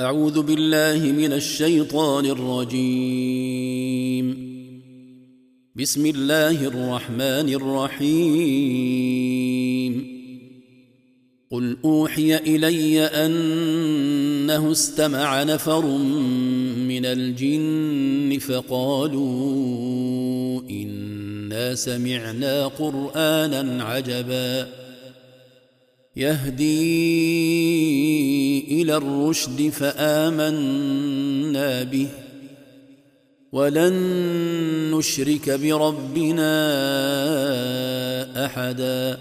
أعوذ بالله من الشيطان الرجيم. بسم الله الرحمن الرحيم. قل أوحي إلي أنه استمع نفر من الجن فقالوا إنا سمعنا قرآنا عجبا يهدي إلى الرشد فآمنا به ولن نشرك بربنا أحدا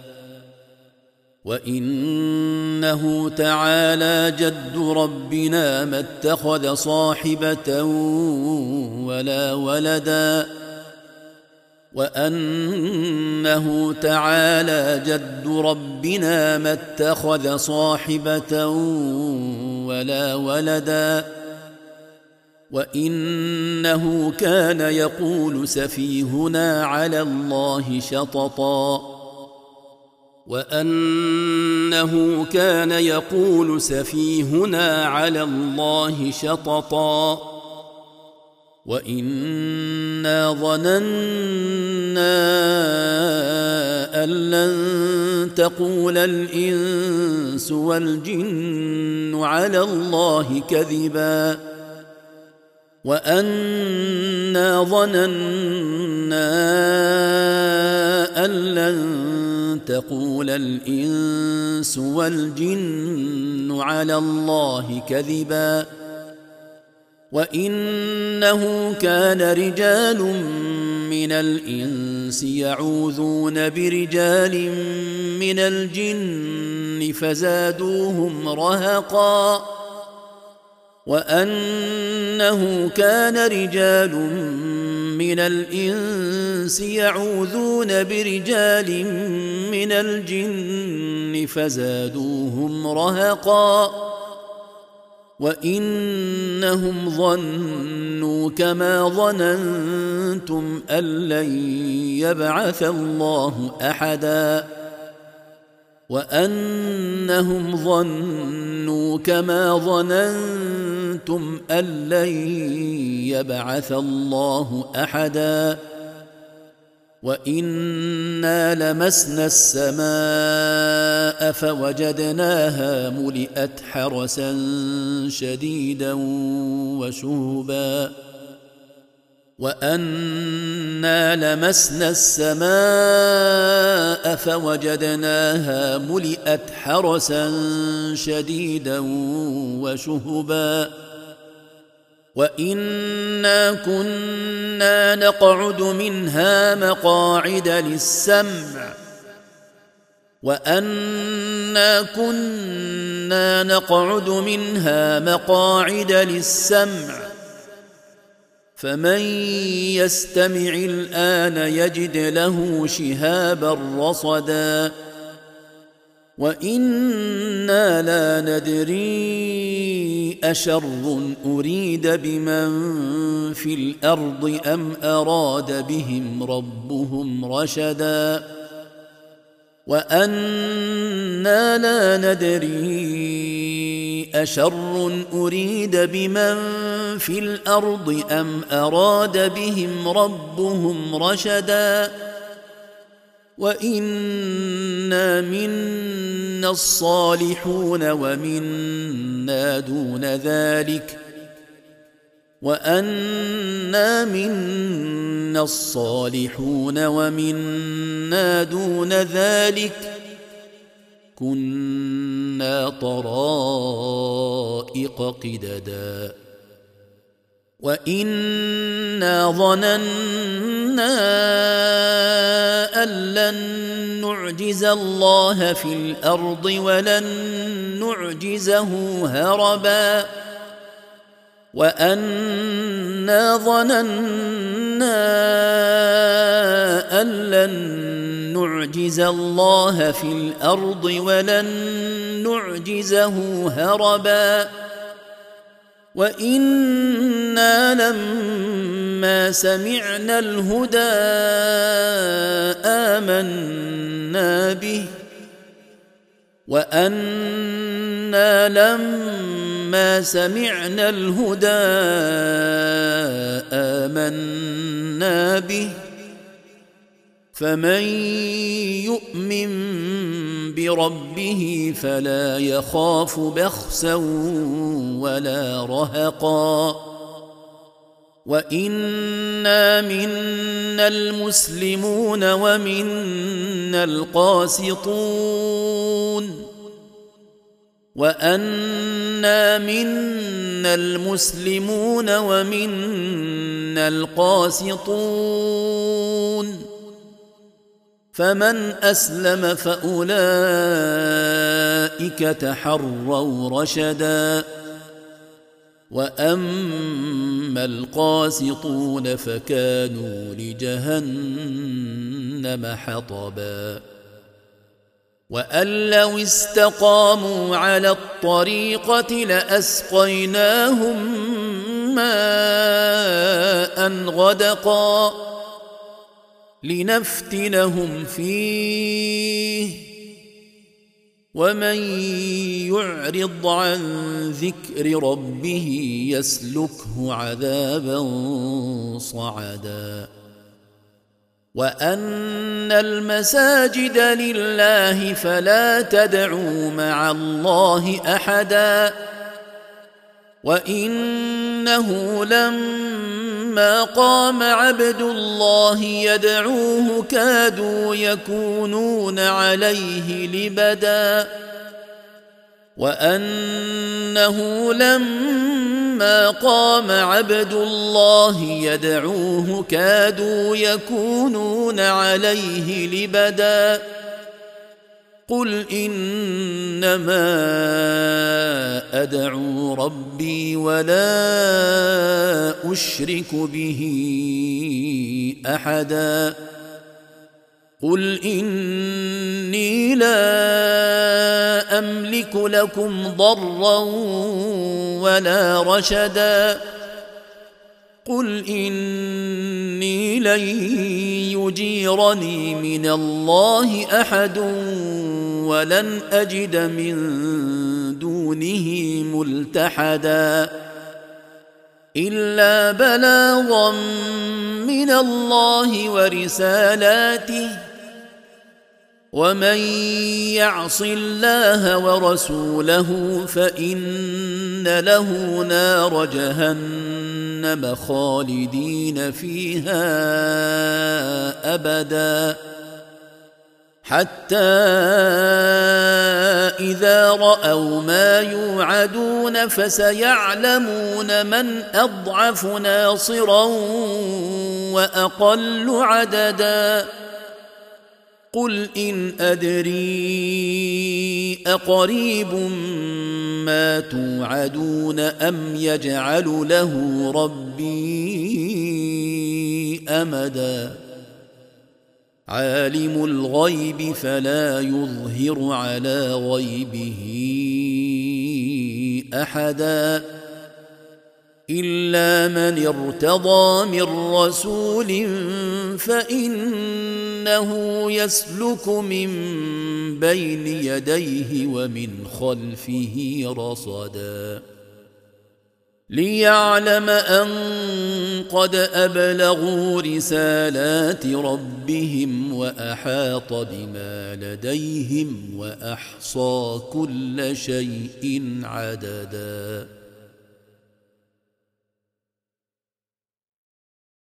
وإنه تعالى جد ربنا ما اتخذ صاحبة ولا ولدا وأنه تعالى جد ربنا ما اتخذ صاحبة ولا ولدا وإنه كان يقول سفيهنا على الله شططا وأنه كان يقول سفيهنا على الله شططا وإنا ظننا أن لن تقول الإنس والجن على الله كذبا وأنا ظننا أن لن تقول الإنس والجن على الله كذبا وإنه كان رجال من الإنس يعوذون برجال من الجن فزادوهم رهقا وأنه كان رجال من الإنس يعوذون برجال من الجن فزادوهم رهقا وإنهم ظنوا كما ظننتم أن لن يبعث الله أحدا وأنهم ظنوا كما ظننتم أن لن يبعث الله أحدا وإنا لمسنا السماء فوجدناها ملئت حرسا شديدا وشهبا وأنا لمسنا السماء فوجدناها ملئت حرسا شديدا وشهبا وإنا كنا نقعد منها مقاعد للسمع وأنا كنا نقعد منها مقاعد للسمع فمن يستمع الآن يجد له شهابا رصدا وإنا لا ندري أشر أريد بمن في الأرض أم أراد بهم ربهم رشدا وأنا لا ندري أشر أريد بمن في الأرض أم أراد بهم ربهم رشدا وإنا منا الصالحون ومنا دون ذلك وأنا منا الصالحون ومنا دون ذلك كنا طرائق قددا وإنا ظننا أن لن نعجز الله في الأرض ولن نعجزه هربا وأنا ظننا أن لن نعجز الله في الأرض ولن نعجزه هربا وإنا لما سمعنا الهدى آمنا به وأنا لما سمعنا الهدى آمنا به فمن يؤمن بربه فلا يخاف بخسا ولا رهقا وإنا منا المسلمون ومنا القاسطون وأنا منا المسلمون ومنا القاسطون فمن أسلم فأولئك تحروا رشدا وأما القاسطون فكانوا لجهنم حطبا وأن لو استقاموا على الطريقة لأسقيناهم ماء غدقا لنفتنهم فيه ومن يعرض عن ذكر ربه يسلكه عذابا صعدا وأن المساجد لله فلا تدعوا مع الله أحدا وإنه لما قام عبد الله يدعوه كادوا يكونون عليه لبدا وأنه لما قام عبد الله يدعوه كادوا يكونون عليه لبدا قل إنما أدعو ربي ولا أشرك به أحدا قل إني لا أملك لكم ضرا ولا رشدا قل إني لن يجيرني من الله أحد ولن أجد من دونه ملتحدا إلا بلاغا من الله ورسالاته ومن يعص الله ورسوله فإن له نار جهنم خالدين فيها أبدا حتى إذا رأوا ما يوعدون فسيعلمون من أضعف ناصرا وأقل عددا قل إن أدري أقريب ما توعدون أم يجعل له ربي أمدا عالم الغيب فلا يظهر على غيبه أحدا إلا من ارتضى من رسول فإنه يسلك من بين يديه ومن خلفه رصدا ليعلم أن قد أبلغوا رسالات ربهم وأحاط بما لديهم وأحصى كل شيء عددا.